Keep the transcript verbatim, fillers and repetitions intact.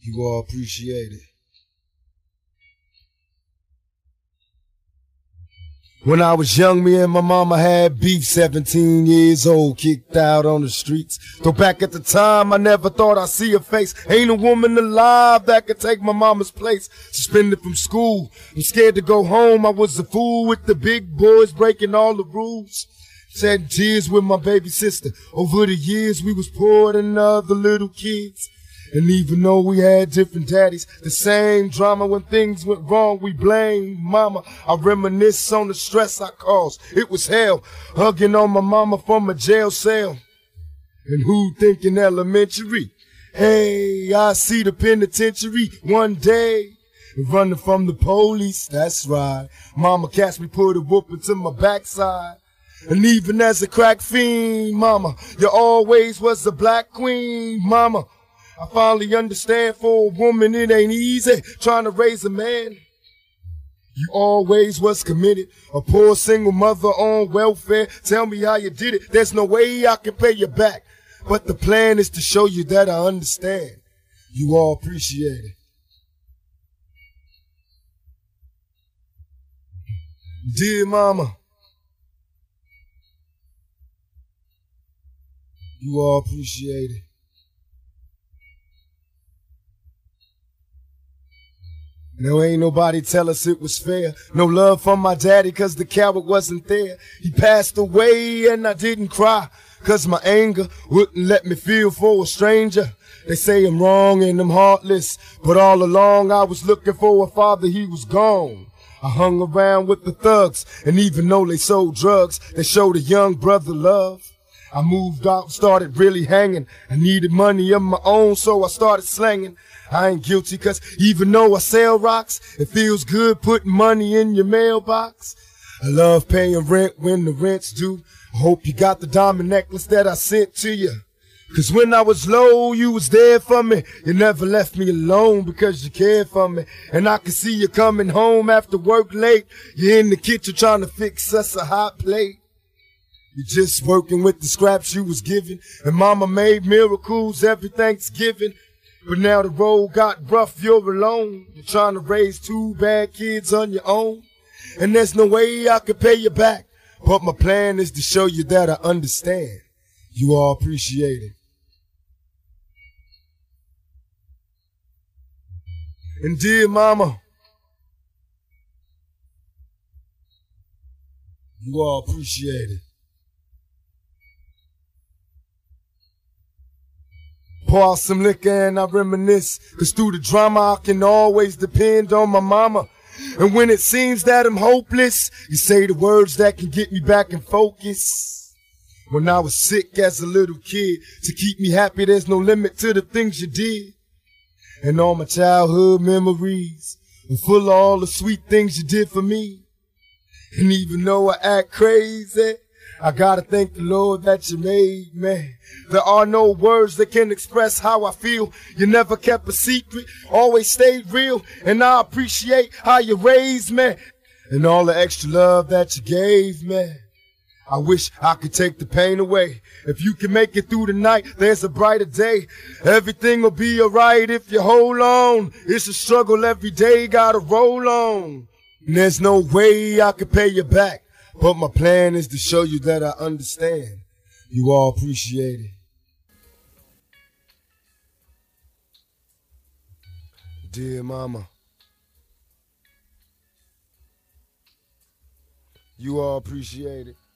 You all appreciate it. When I was young, me and my mama had beef, seventeen years old, kicked out on the streets. Though back at the time, I never thought I'd see her face. Ain't a woman alive that could take my mama's place. Suspended from school, I'm scared to go home. I was a fool with the big boys breaking all the rules. Shedding tears with my baby sister. Over the years, we was poorer than other little kids. And even though we had different daddies, the same drama when things went wrong, we blame mama. I reminisce on the stress I caused. It was hell, hugging on my mama from a jail cell. And who thinking elementary? Hey, I see the penitentiary one day. Running from the police, that's right. Mama catch me, put a whooping to my backside. And even as a crack fiend, mama, you always was a black queen, mama. I finally understand for a woman it ain't easy trying to raise a man. You always was committed, a poor single mother on welfare. Tell me how you did it, there's no way I can pay you back. But the plan is to show you that I understand. You all appreciate it. Dear mama, you all appreciate it. No, ain't nobody tell us it was fair. No love from my daddy cause the coward wasn't there. He passed away and I didn't cry cause my anger wouldn't let me feel for a stranger. They say I'm wrong and I'm heartless, but all along I was looking for a father, he was gone. I hung around with the thugs, and even though they sold drugs, they showed a young brother love. I moved out, started really hanging. I needed money of my own, so I started slanging. I ain't guilty, cause even though I sell rocks, it feels good putting money in your mailbox. I love paying rent when the rent's due. I hope you got the diamond necklace that I sent to you. Cause when I was low, you was there for me. You never left me alone because you cared for me. And I can see you coming home after work late. You're in the kitchen trying to fix us a hot plate. You're just working with the scraps you was given. And mama made miracles every Thanksgiving. But now the road got rough, you're alone. You're trying to raise two bad kids on your own. And there's no way I could pay you back. But my plan is to show you that I understand. You all appreciate it. And dear mama, you all appreciate it. Pour out some liquor and I reminisce, cause through the drama I can always depend on my mama. And when it seems that I'm hopeless, you say the words that can get me back in focus. When I was sick as a little kid, to keep me happy there's no limit to the things you did. And all my childhood memories are full of all the sweet things you did for me. And even though I act crazy, I gotta thank the Lord that you made me. There are no words that can express how I feel. You never kept a secret, always stayed real. And I appreciate how you raised me and all the extra love that you gave me. I wish I could take the pain away. If you can make it through the night, there's a brighter day. Everything will be alright if you hold on. It's a struggle every day, gotta roll on. And there's no way I can pay you back. But my plan is to show you that I understand. You all appreciate it. Dear mama, you all appreciate it.